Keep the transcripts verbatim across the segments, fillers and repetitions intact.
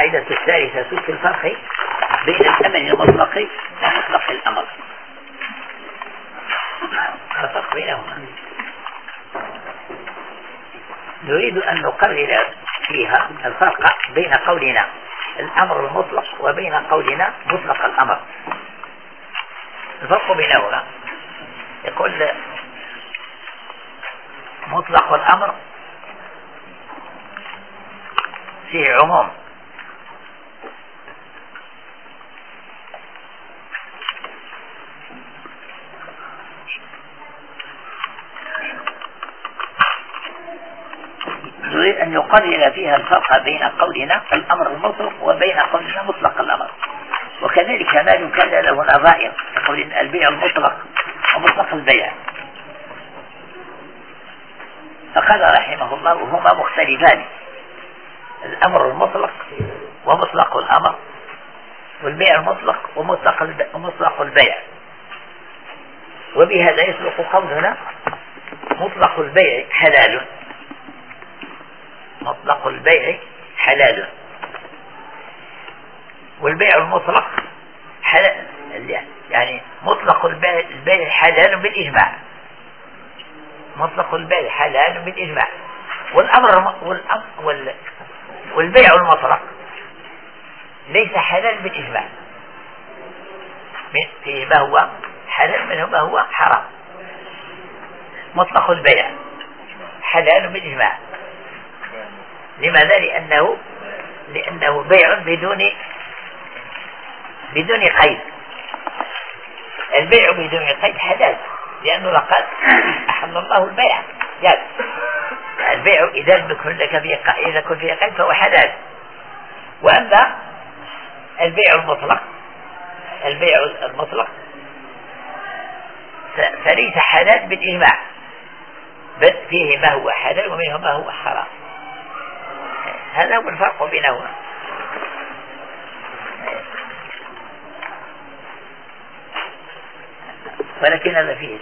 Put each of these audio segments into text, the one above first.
القاعدة الثالثة في الفرق بين الأمر المطلق ومطلق الأمر. الفرق بينهما نريد أن نقرر فيها الفرق بين قولنا الأمر المطلق وبين قولنا مطلق الأمر. الفرق بينهما يقول مطلق الأمر فيه عموم نريد أن نقرر فيها الفرق بين قولنا الأمر المطلق وبين قولنا مطلق الأمر. وكذلك ما كان له نظائر يقول إن البيع المطلق ومطلق البيع، فقال رحمه الله هما مختلفان، الأمر المطلق ومطلق الأمر، والبيع المطلق ومطلق البيع. وبهذا يسلق قولنا مطلق البيع حلال، مطلق البيع حلال، والبيع المطلق حلال، يعني مطلق البيع حلال بالإجماع، مطلق البيع حلال بالإجماع. والأمر والأمر والبيع المطلق ليس حلال بالإجماع، فيه ما هو حلال منه ما هو حرام. مطلق البيع حلال بالإجماع، لماذا؟ لأنه لأنه بيع بدون بدون قيد. البيع بدون قيد حلال، لأنه لقد أحل الله البيع. يعني البيع إذا لم يكن لك فيه إذا كن فيه قيد فهو حلال. وأما البيع المطلق البيع المطلق فليس حلال بالإجماع، بل فيه ما هو حلال ومنه ما هو حرام. هذا هو الفرق بينهما. ولكن هذا فيه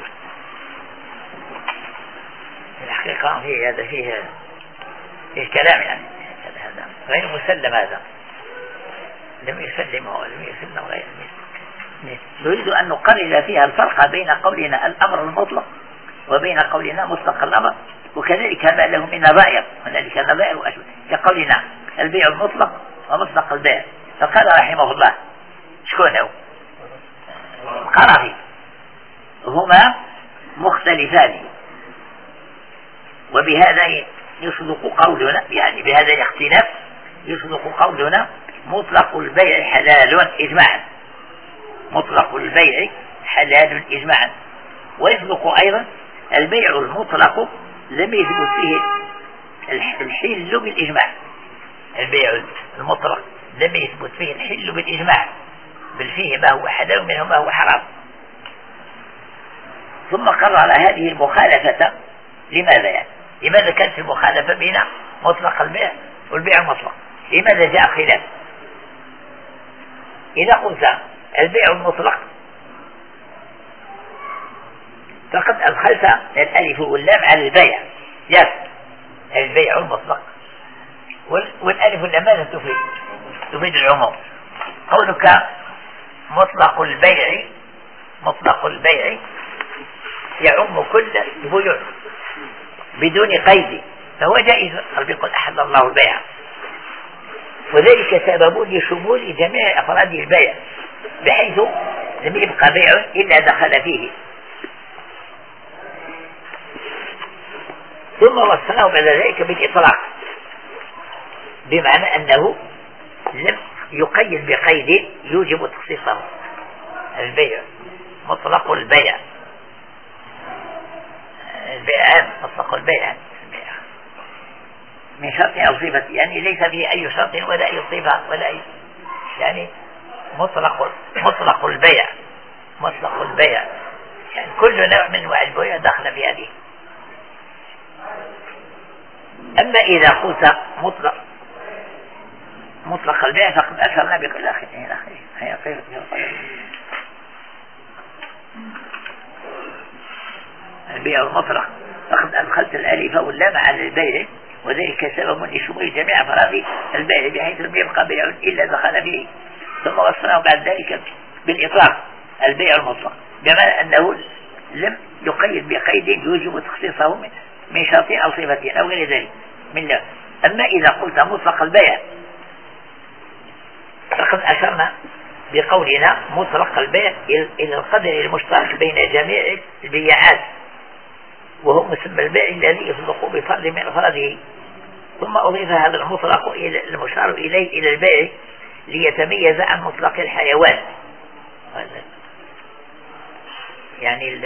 الحقيقة فيه هذا فيه فيه كلام، يعني هذا غير مسلم، هذا لم يسلمه ولم يسلم غير. نريد أن نقرر فيها الفرق بين قولنا الأمر المطلق وبين قولنا مطلق الأمر، وكذلك ما له من نظائر، هنالك نظائر وأشبه كقولنا البيع المطلق ومطلق البيع. فقال رحمه الله شكون هو القرافي هما مختلفان، وبهذا يصدق قولنا، يعني بهذا الاختلاف يصدق قولنا مطلق البيع حلال إجماعا، مطلق البيع حلال إجماعا. ويصدق أيضا البيع المطلق لم يثبت فيه الحل بالإجماع، البيع المطلق لم يثبت فيه الحل بالإجماع، بل فيه ما هو حلال منه ما هو حرام. ثم قرر هذه المخالفة. لماذا يعني؟ لماذا كانت المخالفة بين مطلق البيع والبيع المطلق؟ لماذا جاء خلاف؟ إذا قلت البيع المطلق فقد أدخلت الألف واللام على البيع، يس البيع المطلق، والألف واللام ماذا تفيد؟ تفيد العموم. قولك مطلق البيع مطلق البيع يعم كل البيوع بدون قيد، فهو جائز. قد يقول أحل الله البيع، وذلك سبب لشمول جميع أفراد البيع، بحيث لم يبقى بيع إلا دخل فيه. ثم وصله بعد ذلك بالإطلاق، بمعنى أنه لم يقيد بقيد يوجب تخصيصه. البيع مطلق البيع البيع مطلق البيع من شرط أو صفة، يعني ليس فيه أي شرط ولا أي صفة ولا أي، يعني مطلق مطلق البيع مطلق البيع يعني كل نوع من أنواع البيع دخل في هذه. أما إذا قلت مطلق مطلق البيع فقد أشرنا بكل آخر هي خير. البيع المطلق فقد أدخلت الألف واللام على البيع، وذلك سبب لشمول جميع أفراد البيع بحيث لم يبقى بيع إلا دخل فيه. ثم وصلنا بعد ذلك بالإطلاق البيع المطلق بمعنى أنه لم يقيد بقيد يوجب تخصيصه من شرط أو صفة أو غير ذلك من لا. أما إذا قلت مطلق البيع فقد أشرنا بقولنا مطلق البيع إلى القدر المشترك بين جميع البيعات، وهو مسمى البيع الذي يصدق بفرد من أفراده. ثم أضيف هذا المطلق إلى المشار إليه إلى البيع ليتميز عن مطلق الحيوان. يعني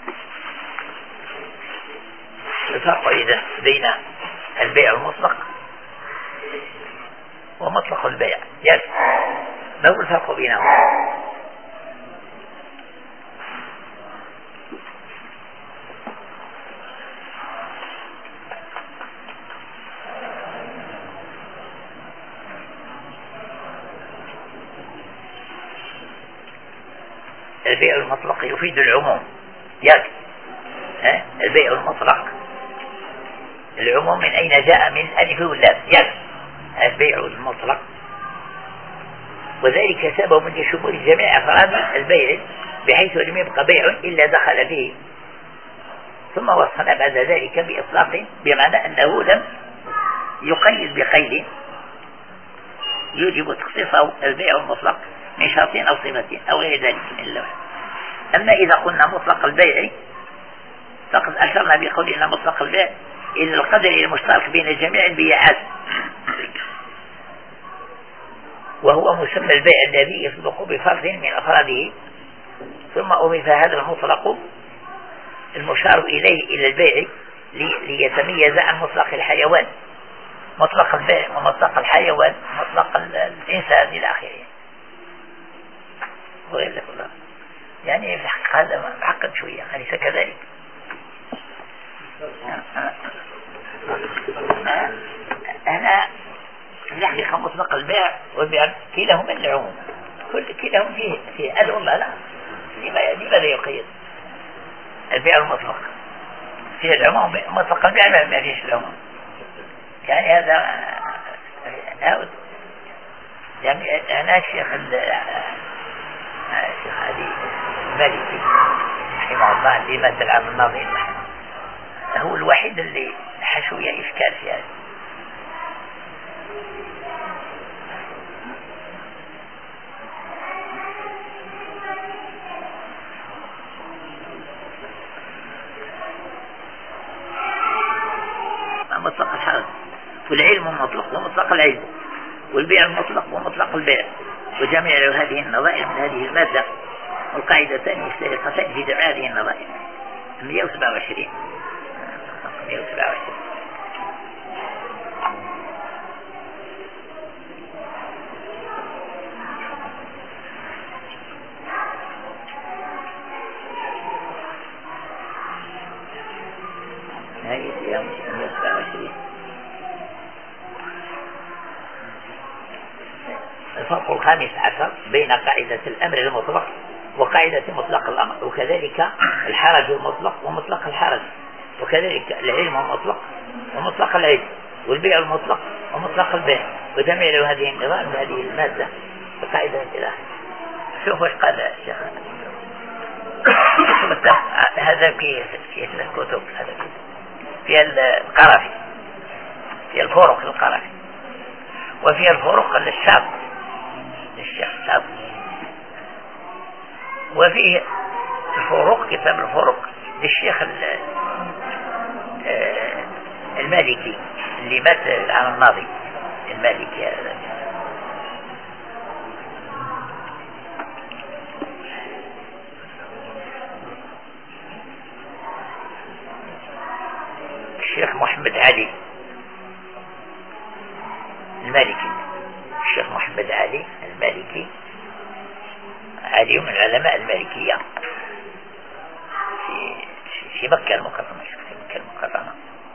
الفرق إذا بين البيع المطلق ومطلق البيع يس ما هو الفرق بينهم؟ البيع المطلق يفيد العموم يس ها؟ البيع المطلق العموم من أين جاء؟ من ألف واللام يس البيع المطلق، وذلك سبب لشمول جميع أفراد البيع بحيث لم يبقى بيع إلا دخل فيه. ثم وصلنا بعد ذلك بإطلاق بمعنى أنه لم يقيد بقيد يوجب تخصيصه البيع المطلق من شرط أو صفة أو غير ذلك من اللوحة. أما إذا قلنا مطلق البيع فقد أشرنا بقولنا مطلق البيع إلى القدر المشترك بين جميع البيعات، وهو مسمى البيع الذي يصدق بفرد من أفراده. ثم أضيف هذا المطلق المشار إليه إلى البيع ليتميز عن مطلق الحيوان، مطلق البيع ومطلق الحيوان مطلق الإنسان إلى آخره. يعني في الحقيقة هذا معقد شوية، أليس كذلك؟ أنا الحقيقة مطلق البيع والبيع كلاهما العموم، كل كلاهما فيه فيه أدعو لا لا لماذا يقيد؟ البيع المطلق فيه العموم، مطلق البيع ما فيش العموم. يعني هذا يعني أنا الشيخ الشيخ علي المالكي رحمه الله اللي مات العام الماضي هو الوحيد اللي حشوية إشكال في هذا. مطلق الحرج والعلم مطلق ومطلق العلم والبيع المطلق ومطلق البيع وجميع هذه النظائر من هذه المادة والقاعدتان مشتركتان في جميع هذه النظائر. مئة وسبعة وعشرين مئة وسبعة وعشرين هذه مئة وسبعة وعشرين. الفرق الخامس عشر بين قاعدة الأمر المطلق وقاعدة مطلق الأمر، وكذلك الحرج المطلق ومطلق الحرج، وكذلك العلم المطلق ومطلق العلم والبيع المطلق ومطلق البيع وجميع هذه النظام هذه المادة القاعدة الإله. شوف ايش قال الشيخ هذا في في الكتب، هذا في القرافي، في الفروق القرافي، وفي الفروق للشاب للشيخ الشاب، وفيه الفروق كتاب الفروق للشيخ المالكي اللي مات العام الماضي المالكي هذا. الشيخ محمد علي المالكي، الشيخ محمد علي المالكي علي من العلماء المالكية في في مكة المكرمة، في مكة المكرمة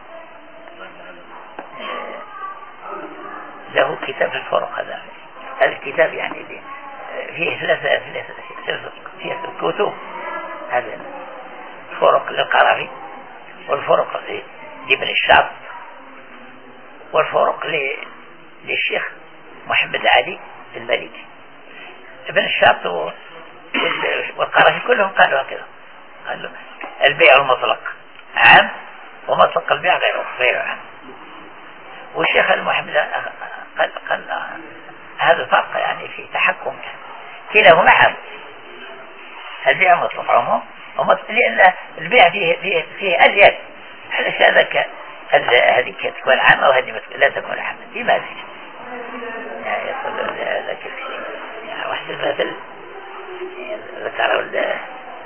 له كتاب في الفروق. هذا هذا الكتاب يعني فيه ثلاثة ثلاثة فيه الكتب، هذا الفروق للقرافي والفروق لابن الشاط والفروق للشيخ محمد علي المالكي. ابن الشاط والقرافي كلهم قالوا هكذا، قالوا البيع المطلق عام ومطلق البيع غير غير عام. والشيخ المحمد قال قال هذا الفرق يعني في تحكم، كلاهما عام. البيع مطلق عموم، لأن البيع فيه فيه فيه أزيد، على ذاك هذه تكون عامة وهذه لا تكون عامة. لماذا؟ يعني يقول ذاك الشيء يعني واحد المثل ذكره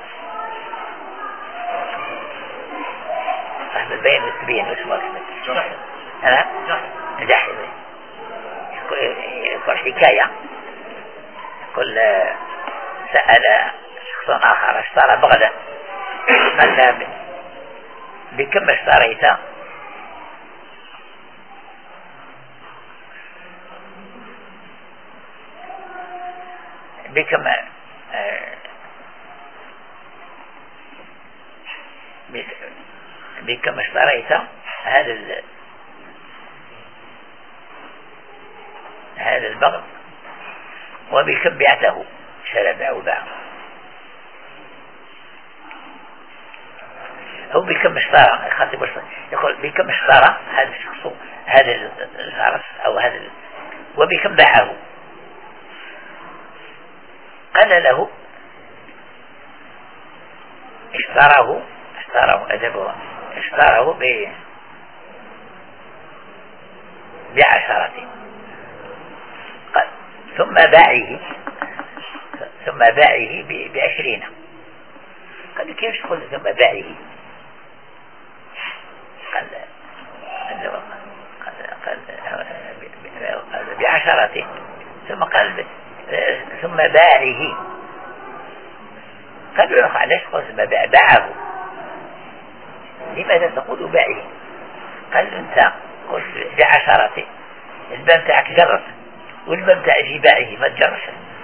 أهل البين والتبين واسمه أنا نجاحي يقول حكاية، يقول سأل شخص آخر اشترى بغلة، قال بكم اشتريتها؟ بكم بكم اشتريت هذا هذا البغل وبكم بعته؟ شرى باع وباع. هو بكم اشترى، يقول بكم اشترى هذا الشخص هذا الفرس أو هذا، وبكم باعه؟ قال له اشتراه اشتراه أدبه اشتراه ب بعشرة، قال ثم باعه ثم باعه بعشرين. قال كيف تقول ثم باعه؟ قال قال قال بعشرة، ثم قال ثم باعه. قالوا له علاش قلت باعه؟ لماذا تقول باعه؟ قال انت قلت بعشرة، الباب تاعك جرس والباب تاع باعه ما تجرش.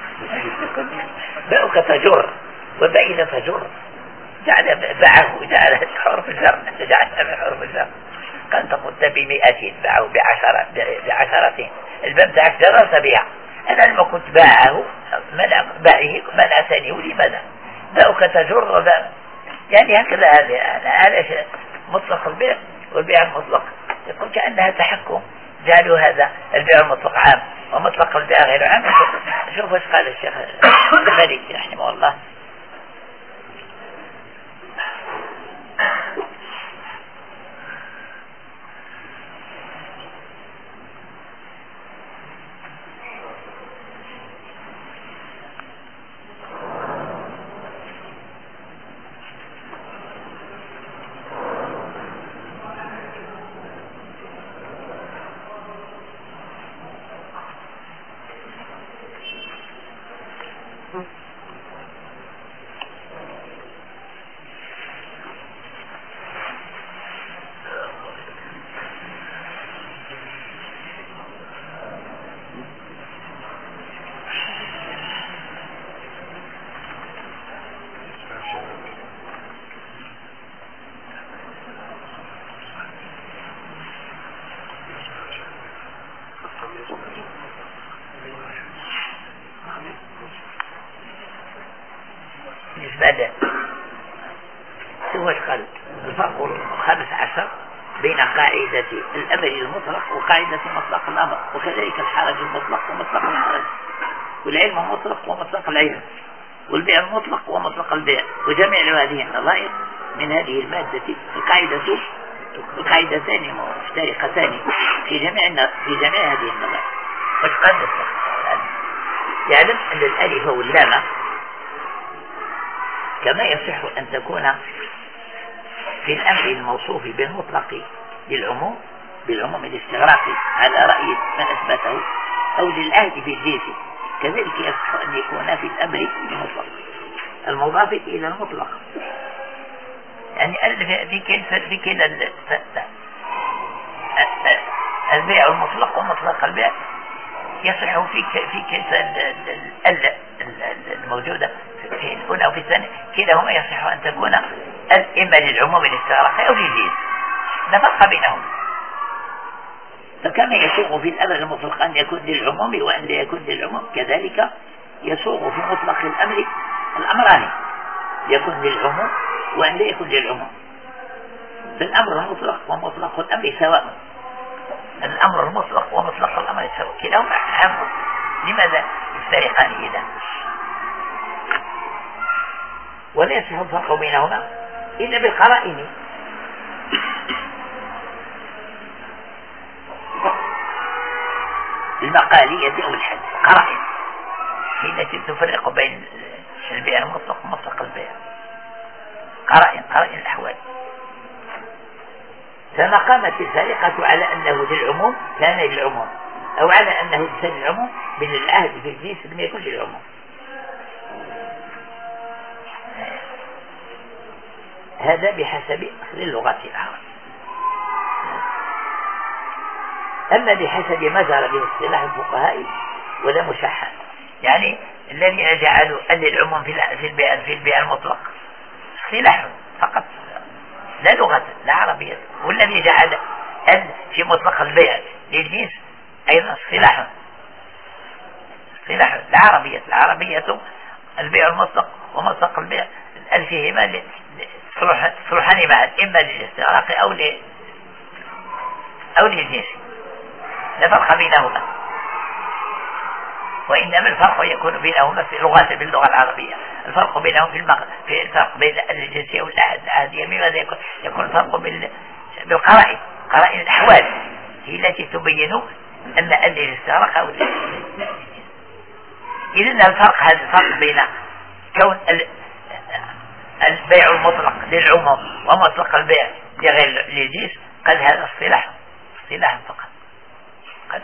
باعك تجر وبعيد تجر، جعل باعه جعل حرف الجر، جعل حرف الجر. قال انت قلت بمئة باعه بعشرة بعشرة، الباب تاعك جرس بها. أنا لما كنت باعه منع باعه منعتني، ولماذا؟ باعك تجر باع. يعني هكذا هذا مطلق البيع والبيع المطلق، يقول كأنها تحكم. جعلوا هذا البيع المطلق عام ومطلق البيع غير عام. شوف ايش قال الشيخ المالكي رحمه الله. بالنسبة سوى قال الفرق الخامس عشر بين قاعدة الأمر المطلق وقاعدة مطلق الأمر، وكذلك الحرج المطلق ومطلق الحرج، والعلم مطلق ومطلق العلم، والبيع المطلق ومطلق البيع، وجميع هذه النظائر من هذه المادة القاعدة القاعدتان مفترقتان في جميع في جميع هذه النظائر. وقد يعلم أن الألف واللام كما يصح أن تكون في الأمر الموصوف بالمطلق بالعموم بالعموم الاستغراقي على رأي من أثبته، أو للعهد في الجنس، كذلك يصح أن يكون في الأمر المطلق المضاف إلى المطلق. يعني في كلمة في كلا البيع المطلق ومطلق البيع يصح في في كلمة الموجودة في الأولى وفي الثانية، كلاهما يصح أن تكون إما للعموم الاستغراقي أو للجنس، لا فرق بينهم. فكما يسوغ في الأمر المطلق أن يكون للعموم وأن لا يكون للعموم، كذلك يسوغ في مطلق الأمر الأمران، يكون للعموم وأن لا يكون للعموم. فالأمر المطلق ومطلق الأمر سواء، الأمر المطلق ومطلق الأمر سواء، كلاهما عام، لماذا يفترقان إذا؟ ولا يصح الفرق بينهما إلا بالقرائن. المقالية أو الحد، قرائن هي التي تفرق بين البيع المطلق ومطلق البيع، قرائن قرائن الأحوال. فما قامت السرقة على أنه للعموم كان للعموم، أو على أنه للعموم من العهد في الجنس لم يكن للعموم. هذا بحسب أصل اللغة العربية. أما بحسب ما جرى به اصطلاح الفقهاء ولا مشحن، يعني الذين جعلوا أن للعموم في البيع في البيع المطلق اصطلاح فقط لا لغة لا عربية، والذي جعل أن في مطلق البيع للجنس أيضا اصطلاح اصطلاح لا عربية. العربية البيع المطلق ومطلق البيع الألف فيهما صلحان معا، إما للاستغراق أو ل أو للجنس، لا فرق بينهما، وإنما الفرق يكون بينهما في لغات باللغة العربية. الفرق بينهم في المغ... في الفرق بين الجنسية والعهد العهدية، بماذا يكون؟ يكون الفرق بال... بالقرائن، قرائن الأحوال هي التي تبين أن الاستغراق أو إذن الفرق هذا الفرق بين كون ال... البيع المطلق للعموم ومطلق البيع لغير للجنس قد هذا اصطلاح اصطلاح فقط قد.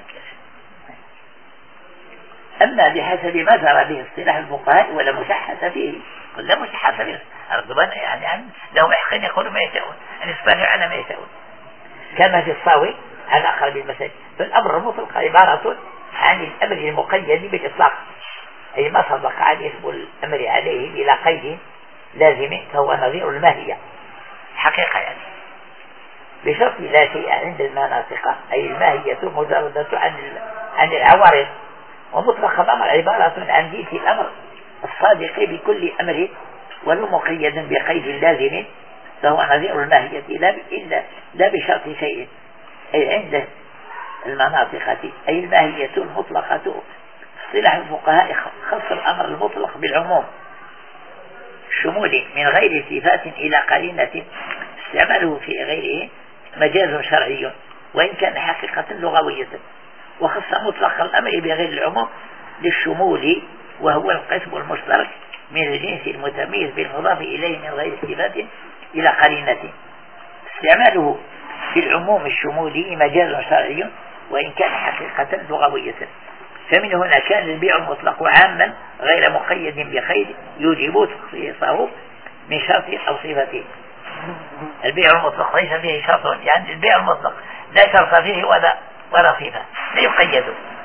أما بحسب ما جرى به اصطلاح الفقهاء ولا مشحث فيه، قل لا مشحث فيه الرضبان، يعني عن لهم يحقين يقولوا ما يشاءون، أن يصبحوا على ما يشاءون، كما في الصاوي على أقرب المساجد. فالأمر المطلق عبارة عن الأمر المقيد بالإطلاق، أي ما سبق عن اسم الأمر عليه بلا قيد لازم، فهو نظير الماهية حقيقة، يعني بشرط لا شيء عند المناطق، أي الماهية مجردة عن عن العوارض. ومطلق الأمر عبارة عن جنس الأمر الصادق بكل أمر ولو مقيدا بقيد لازم، فهو نظير الماهية لا إلا لا بشرط شيء، أي عند المناطق، أي الماهية المطلقة. اصطلاح الفقهاء خص الأمر المطلق بالعموم الشمولي من غير صفات إلى قرينة، استعماله في غيره مجاز شرعي وإن كان حقيقة لغوية. وخص مطلق الأمر بغير العموم للشمول، وهو القسم المشترك من الجنس المتميز بالمضاف إليه من غير صفات إلى قرينة، استعماله في العموم الشمولي مجاز شرعي وإن كان حقيقة لغوية. فمن هنا كان البيع المطلق عاما غير مقيد بقيد يوجب تخصيصه من شرط أو صفته. البيع المطلق ليس فيه شرط، يعني البيع المطلق لا شرط فيه ولا ولا صفة، لا يقيد،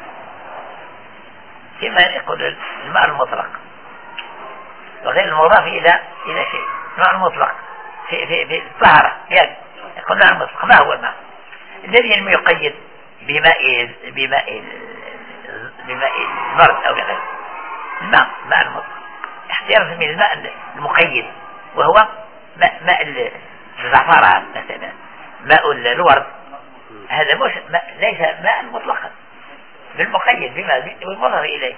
كما يقول الماء المطلق وغير المضاف إلى إلى شيء. الماء المطلق في في في الطهارة، يعني يقول الماء المطلق ما هو الماء الذي لم يقيد بماء بماء بماء البرد أو بغيره. الماء ماء المطلق احتياط من الماء المقيد، وهو ماء ماء الزعفران مثلا، ماء الورد، هذا مش ماء ليس ماء مطلقا بالمقيد بما بالمضاف إليه.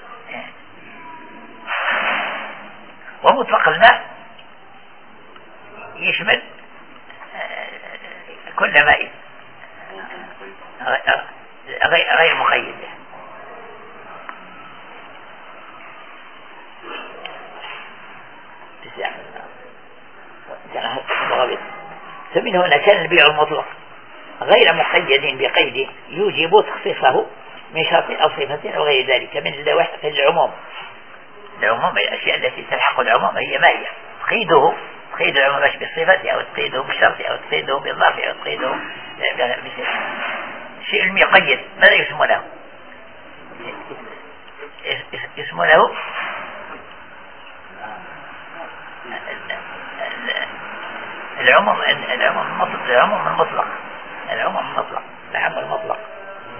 ومطلق الماء يشمل كل ماء غير مقيد. فمن هنا كان البيع المطلق غير مقيد بقيد يوجب تخصيصه من شرط أو صفة أو غير ذلك من اللوائح في العموم. العموم الأشياء التي تلحق العموم هي ما هي؟ تقيده تقيد العموم مش بالصفة أو تقيده بالشرط أو تقيده بالظرف أو تقيده الشيء المقيد. ماذا يسمونه؟ يسمونه العموم العموم المطلق العموم المطلق العموم المطلق العام المطلق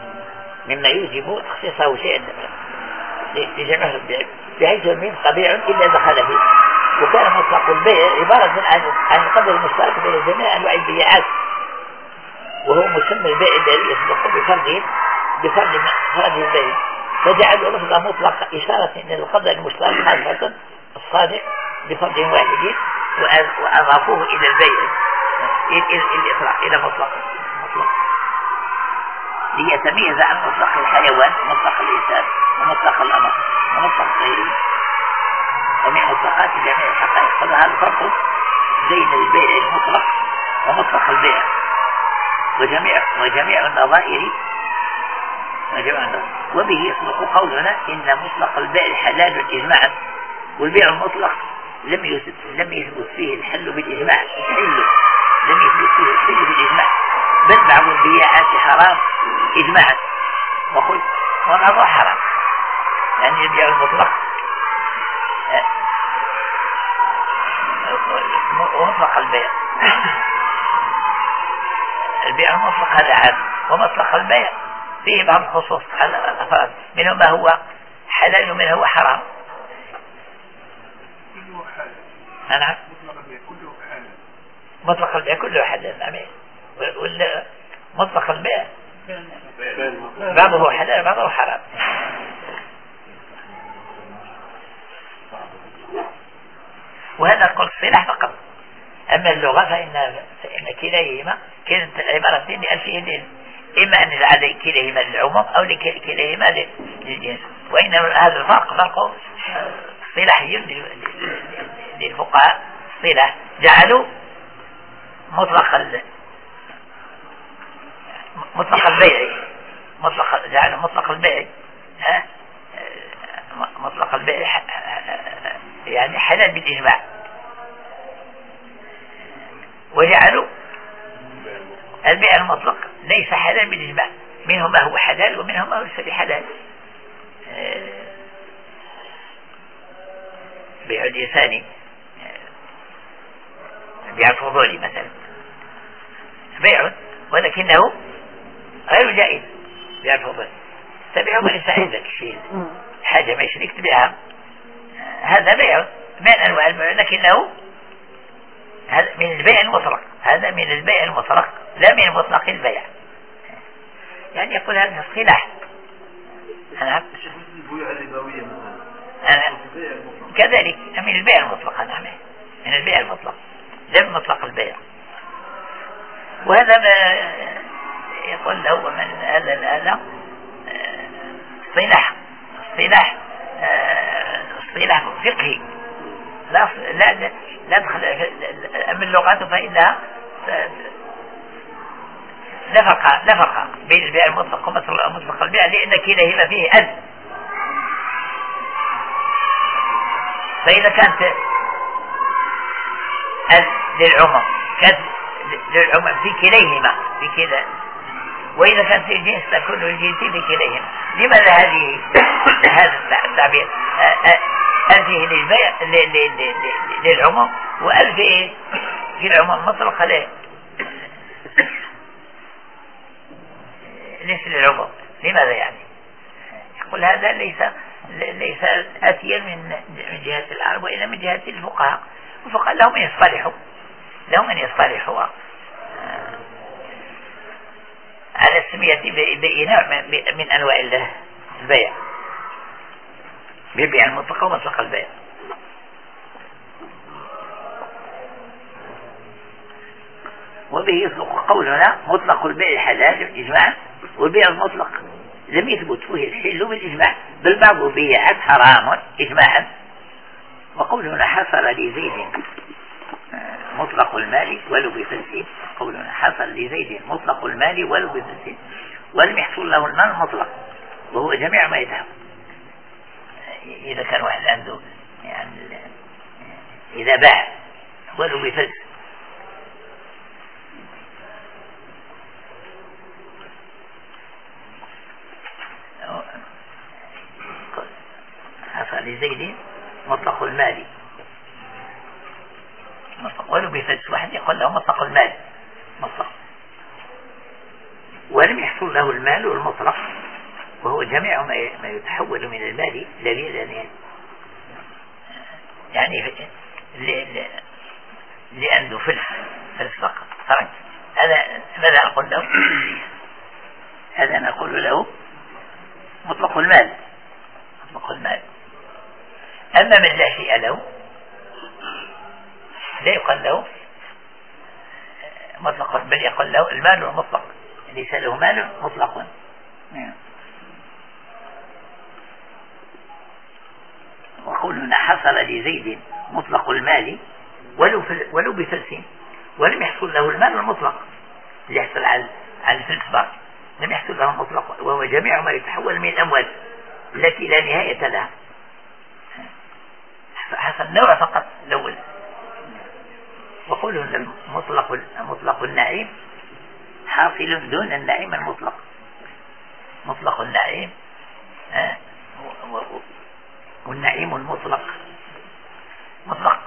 مما يوجب تخصيصه شيئا لجميع البيع، بحيث من بيع إلا دخل فيه. وكان مطلق البيع عبارة عن عن القدر المشترك بين جميع أنواع البيعات، وهو مسمى البيع الذي يصدق بفرد بفرد هذه البيع، فجعلوا لفظا مطلق إشارة إلى القدر المشترك خاصة الصادق بفرد واحد، وأضافوه إلى البيع الإطلاق إلى مطلق مطلق ليتميز عن مطلق الحيوان ومطلق الإنسان ومطلق الأمر ومطلق غيره ومن مطلقات جميع الحقائق. فهذا الفرق بين البيع المطلق ومطلق البيع وجميع وجميع النظائر وجميع النظائر. وبه يصدق قولنا إن مطلق البيع حلال إجماعا، والبيع المطلق لم يثبت لم يثبت فيه الحل بالإجماع الحل لم يثبت فيه الحل بالإجماع، بل بعض البيعات حرام إجماعا وقل وبعضها حرام. يعني البيع المطلق ومطلق البيع البيع المطلق هذا عام، ومطلق البيع فيه بعض الخصوص على الأفراد، منه ما هو حلال ومنه هو حرام. نعم مطلق البيع كله حلال، مطلق البيع بعضه حلال بعضه حرام. وهذا قول الصلاح فقط، أما اللغة فإن, فإن كليهما كانت عبارتين لألفين، إما أن نجعل كليهما للعموم أو كليهما للجنس، وإنما هذا الفرق فرق صلاحي للفقهاء. صلاح جعلوا مطلق مطلق البيع مطلق جعلوا مطلق البيع مطلق البيع يعني حلال بالإجماع، وجعلوا البيع المطلق ليس حلال بالإجماع، منه ما هو حلال ومنه ما هو ليس بحلال. بيع الإنسان بيع الفضولي مثلا بيع ولكنه غير جائز. بيع الفضولي تبيعه الإنسان عندك شيء حاجة ما يشريك تبيعها، هذا بيع من أنواع البيع، لكنه هذا من البيع المطلق، هذا من البيع المطلق لا من مطلق البيع. يعني يقول هذا الصلاح أنا أنا كذلك من البيع المطلق، أنا من البيع المطلق لا من مطلق البيع. وهذا ما يقول له من هذا هذا صلاح صلاح صلاح فقهي لا لا لا دخل من لغته، فإنها لا فرق لا فرق بين البيع المطلق ومطلق البيع، لأن كلاهما فيه أذى. فإذا كانت أذى للعموم كانت للعموم في كليهما في كلا، وإذا كان في الجنس تكون الجنس في كليهما. لماذا هذه هذا التعبير ألفه للبيع للعموم وألفه في العموم مطلق له ليس للعموم؟ لماذا يعني؟ يقول هذا ليس ليس آتيا من من جهة العرب وإلا من جهة الفقهاء، الفقهاء لهم من يصطلحوا لهم من يصطلحوا على السمية بنوع من أنواع البيع، بالبيع المطلق ومطلق البيع. وبه يطلق قولنا مطلق البيع حلال إجماعا، والبيع المطلق لم يثبت فيه الحل بالإجماع، بل بعض البيعات حرام إجماعا. وقولنا حصل لزيد مطلق المال ولو بفلسه، قولنا حصل لزيد مطلق المال ولو بفلسه، ولم يحصل له المال المطلق وهو جميع ما يذهب. إذا كان واحد عنده يعني إذا باع ولو بفلس حصل لزيد مطلق المال ولو بفلس، واحد يقول له مطلق المال مطلق ولم يحصل له المال المطلق وهو جميع ما يتحول من المال دليل يعني لأنه فلس فلس فقط فرنك. هذا ماذا نقول له؟ هذا نقول له مطلق المال، مطلق المال. أما من لا شيء له لا يقال له مطلق، بل يقول له المال المطلق، ليس له مال مطلق. وقولنا حصل لزيد مطلق المال ولو ولو بفلس، ولم يحصل له المال المطلق اللي يحصل على على الفلس بار، لم يحصل له المطلق، وهو جميع ما يتحول من الأموال التي لا نهاية لها. حصل نوع فقط الأول. وقولوا أن المطلق مطلق النعيم حاصل دون النعيم المطلق. مطلق النعيم آه والنعيم المطلق مطلق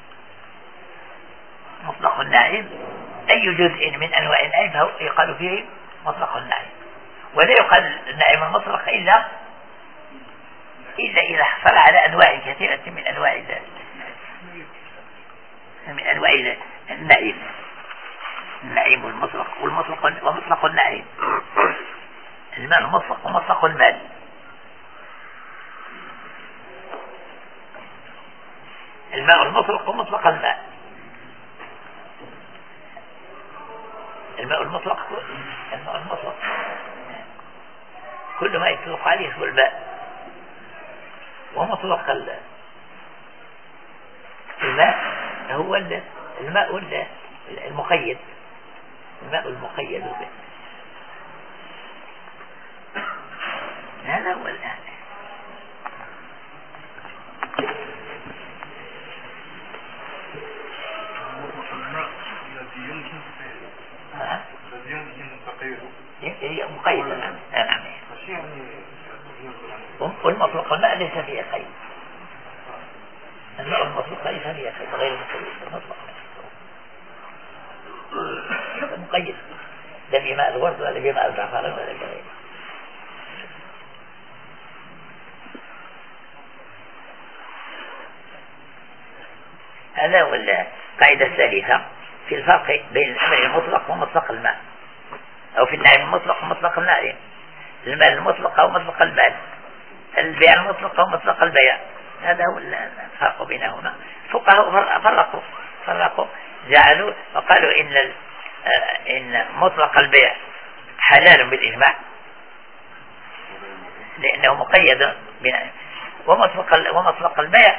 مطلق النعيم أي جزء من أنواع النعيم فهو يقال فيه مطلق النعيم، ولا يقال النعيم المطلق إلا إلا إذا حصل على أنواع كثيرة من أنواع من أنواع النعيم. النعيم المطلق والمطلق ومطلق النعيم، المال المطلق ومطلق المال. الماء المطلق ومطلق الماء. الماء المطلق الماء المطلق كل ما يطلق عليه اسم الماء. ومطلق الماء هو الماء المقيد، الماء المقيد به. هذا هو الآن. الذي يمكن تقييده هي مقيدة. نعم نعم. والمطلق الماء ليس فيه قيد. الماء المطلق ليس فيه قيد غير مقيد. المطلق مقيد، لا بماء الورد ولا بماء الزعفران ولا بغيره. هذا هو القاعدة الثالثة في الفرق بين الأمر المطلق ومطلق الماء، أو في النعيم المطلق ومطلق النعيم. المال المطلق أو مطلق المال، البيع المطلق أو مطلق البيع. هذا هو الفرق بينهما. فقهاء فرقوا فرقوا جعلوا وقالوا إن إن مطلق البيع حلال بالإجماع لأنه مقيد بنا، ومطلق ومطلق البيع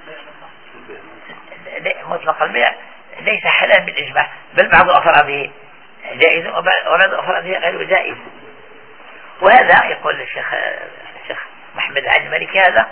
مطلق البيع ليس حلال بالإجماع، بل بعض أفراده جائز وبعض أفراده غير جائز. وهذا يقول الشيخ الشيخ محمد علي المالكي هذا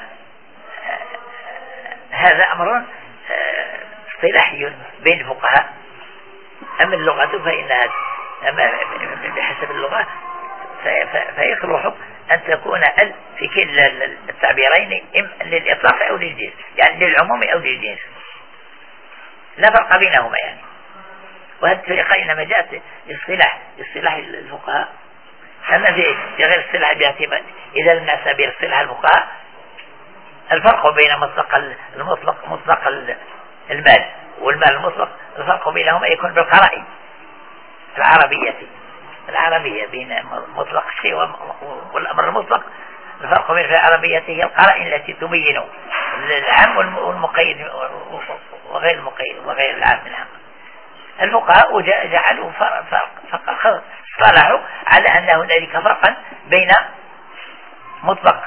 هذا أمر اصطلاحي بين الفقهاء. أما اللغة فإنها أما بحسب اللغة فيصلح أن تكون ال في كلا التعبيرين إما للإطلاق أو للجنس، يعني للعموم أو للجنس، لا فرق بينهما يعني. وهذا الفريق إنما جاءت اصطلاح اصطلاح الفقهاء. أما في غير اصطلاح باعتبار إذا لم نعتبر اصطلاح الفقهاء الفرق بين مطلق المطلق مطلق المال والمال المطلق، الفرق بينهما يكون بالقرائن العربية العربية بين مطلق الشيء والأمر المطلق. الفرق بين العربية هي القرائن التي تبين العام والمقيد وغير المقيد وغير العام العام. الفقهاء جعلوا فرق اصطلحوا على أن هنالك فرقا بين مطلق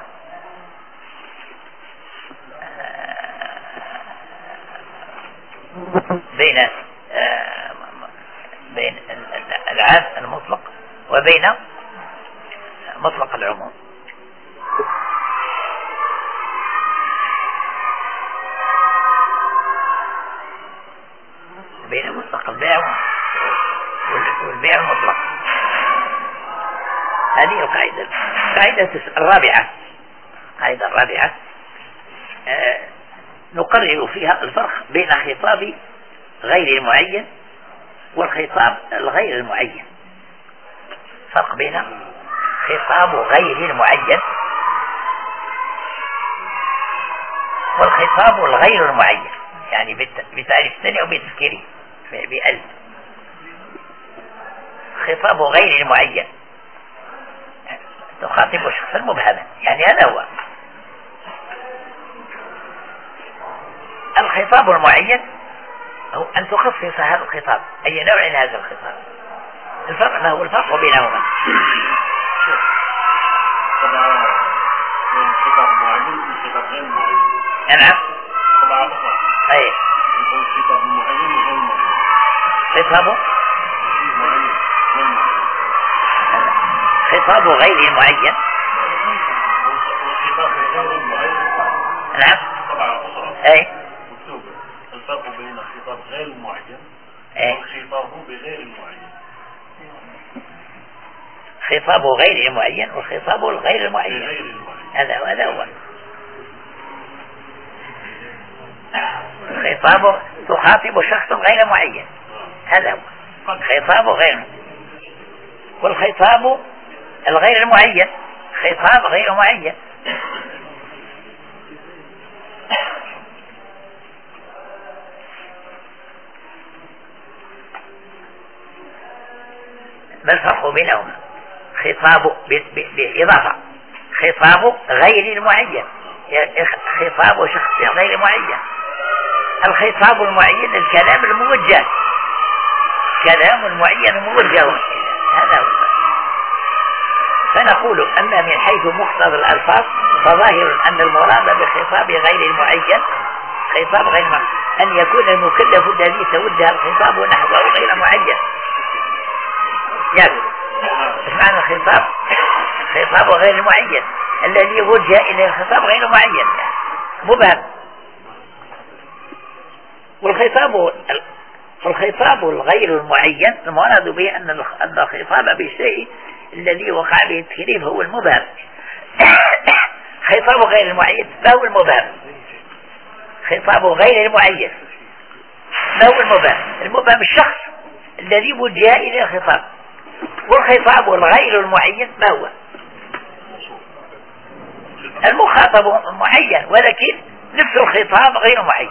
بين بين العام المطلق وبين مطلق العموم. بين مطلق البيع والبيع المطلق. هذه القاعدة. القاعدة الرابعة القاعدة الرابعة آه نقرر فيها الفرق بين خطاب غير المعين والخطاب الغير المعين. فرق بين خطاب غير المعين والخطاب الغير المعين، يعني بتعريف ثاني أو بتذكيره بألف. خطاب غير المعين تخاطب شخصا مبهما، يعني هذا هو. الخطاب المعين هو أن تخصص هذا الخطاب أي نوع من هذا الخطاب. الفرق ما هو الفرق بينهما؟ خطاب معين وخطاب غير معين. نعم. طبعا أخرى. أي. يقول خطاب معين وغير معين. خطابه معين غير معين. خطاب غير معين. خطاب غير معين. نعم. طبعا أخرى. أي. مكتوب الفرق بين خطاب غير معين والخطاب بغير المعين. خطاب غير المعين والخطاب الغير المعين. هذا هو هذا هو. خطاب تخاطب شخص غير معين، هذا هو خطاب غير. والخطاب الغير المعين خطاب غير معين. ما الفرق بينهما؟ خطاب بإضافة خطاب غير المعين، خطاب شخص غير معين. الخطاب المعين الكلام الموجه، كلام المعين موجه، هذا هو. فنقول أما من حيث مقتضى الألفاظ فظاهر أن المراد بخطاب غير المعين خطاب غير معين أن يكون المكلف الذي توجه الخطاب نحوه غير معين. يعني ايش معنى الخطاب؟ خطاب غير معين الذي وجه إليه الخطاب غير معين، مبهم. والخطاب الخطاب الغير المعين المراد به أن الخطاب بالشيء الذي وقع به التكليف هو المبهم. خطاب غير المعين ما هو المبهم؟ خطاب غير المعين ما هو المبهم؟ المبهم الشخص الذي وجه إليه الخطاب. والخطاب الغير المعين ما هو؟ المخاطب معين ولكن نفس الخطاب غير معين.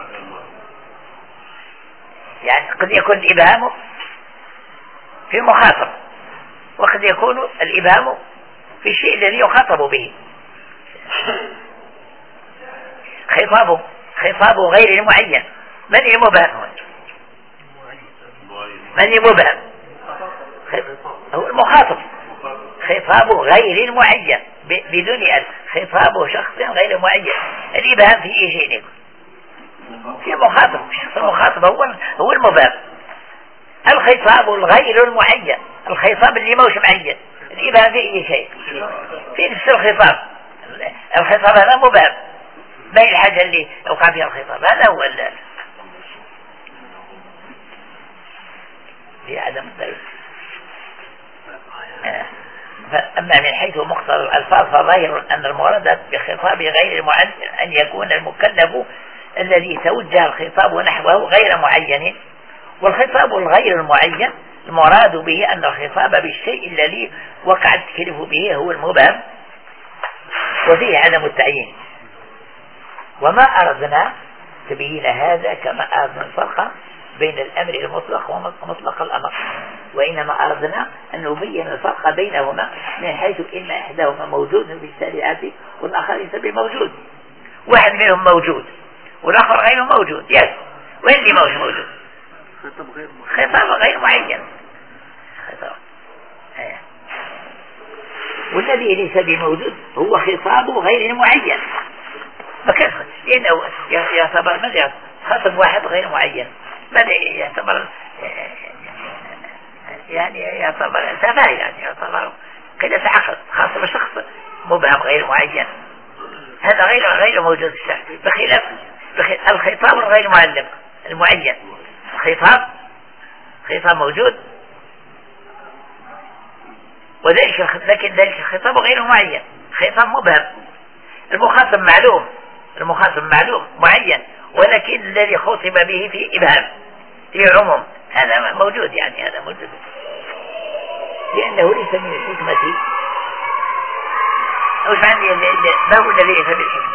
يعني قد يكون الإبهام في المخاطب وقد يكون الإبهام في الشيء الذي يخاطب به. خطاب خطاب غير المعين من المبهم؟ من المبهم؟ هو المخاطب. خطاب غير المعين بدون ألف، خطاب شخص غير معين. الإبهام في أي شيء يكون في مخاطب، الشخص المخاطب هو هو المبهم. الخطاب الغير المعين الخطاب اللي موش معين، الإبهام في أي شيء في نفس الخطاب. الخطاب هذا مبهم، ما هي الحاجة اللي وقع فيها الخطاب؟ هذا هو في عدم الدليل. أما من حيث مقتضى الألفاظ فظاهر أن المراد بخطاب غير المعين أن يكون المكلف الذي توجه الخطاب نحوه غير معين. والخطاب الغير المعين المراد به أن الخطاب بالشيء الذي وقع التكليف به هو المبهم وفيه عدم التعيين. وما أردنا تبيين هذا كما أردنا الفرق بين الأمر المطلق ومطلق الأمر، وإنما أردنا أن نبين الفرق بينهما من حيث إن إحداهما موجود في الشريعة والآخر ليس بموجود. واحد منهم موجود والآخر غير موجود. يس وين اللي موش موجود؟ خطاب غير معين. خطاب آه. والذي ليس بموجود هو خطاب غير معين. فكيف لأنه يعتبر ماذا؟ خطب واحد غير معين ماذا يعتبر؟ يعني يعتبر سفاه، يعني يعتبر قلة عقل. خاصة شخص مبهم غير معين هذا غير غير موجود في الشرع، بخلاف الخطاب الغير معلم المعين. خطاب خطاب موجود وذلك لكن ذلك الخطاب غير معين، خطاب مبهم. المخاطب معلوم المخاطب معلوم معين ولكن الذي خطب به في إبهام في عموم، هذا موجود، يعني هذا موجود لأنه ليس من الحكمة وش معنى ما هو الذي ليس بالحكمة؟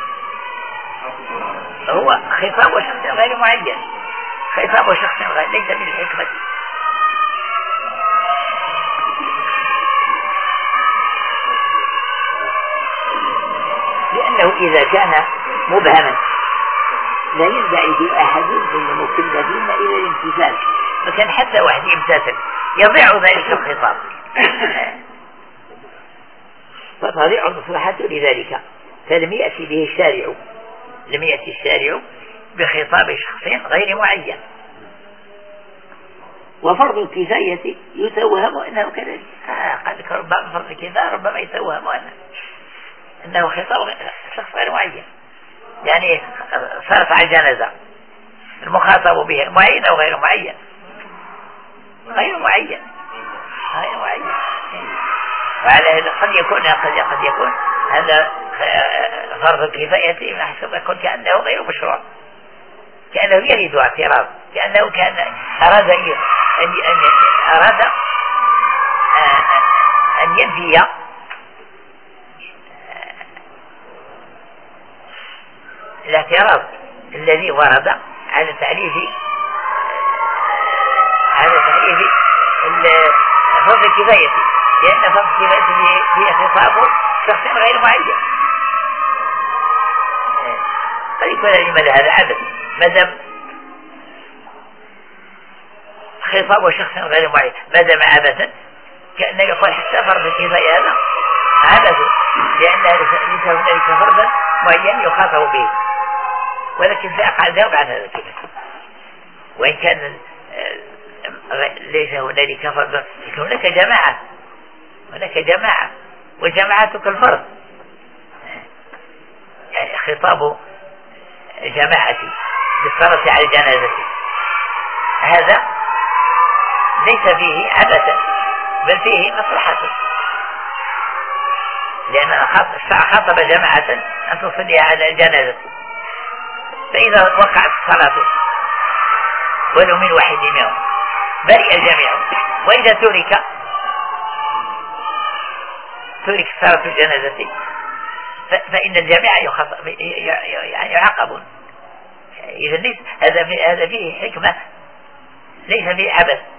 هو خطاب شخص غير معين، خطاب شخص غير ليس بالحكمة. لأنه إذا كان مبهما لا ينبغي في أحد من المكلفين إلى الامتثال، فكان حتى واحد يمتثل يضيع ذلك الخطاب فتضيع المصلحة لذلك، فلم يأتي به الشارع، لم يأتي الشارع بخطاب شخص غير معين. وفرض الكفاية يتوهم أنه كذلك. آه قال لك ربما فرض الكفاية ربما يتوهم أنه أنه خطاب شخص غير معين، يعني صارت على الجنازة المخاطب به معين أو غير معين؟ غير معين، غير معين. وعلى قد يكون قد قد يكون هذا فرض الكفاية من حسب يكون كأنه غير مشروع، كأنه يريد اعتراض، كأنه كان أراد أن أن أراد أن ينفي الاعتراض الذي ورد على تعريف على تعريف فرض الكفاية، لأن فرض الكفاية هي خطاب شخص غير معين. قد يكون لماذا هذا عبث؟ ما دام خطاب شخص غير معين ما دام عبثا كأنه يقول حتى فرض الكفاية هذا عبث، لأن ليس هنالك فرضا معين يخاطب به، ولكن سيقع الجواب عن هذا الكلام. وإن كان ليس هنالك فرض، لكن هناك جماعة، هناك جماعة والجماعة كالفرد، يعني خطاب جماعة بالصلاة على الجنازة هذا ليس فيه عبثا بل فيه مصلحة، لأن خاطب جماعة أن تصلي على الجنازة، فإذا وقعت الصلاة ولو من واحد منهم برئ الجميع، وإذا ترك ترك صلاة الجنازة فإن الجميع يخاطب يعني يعاقبون. إذا ليس هذا هذا فيه حكمة، ليس فيه عبث.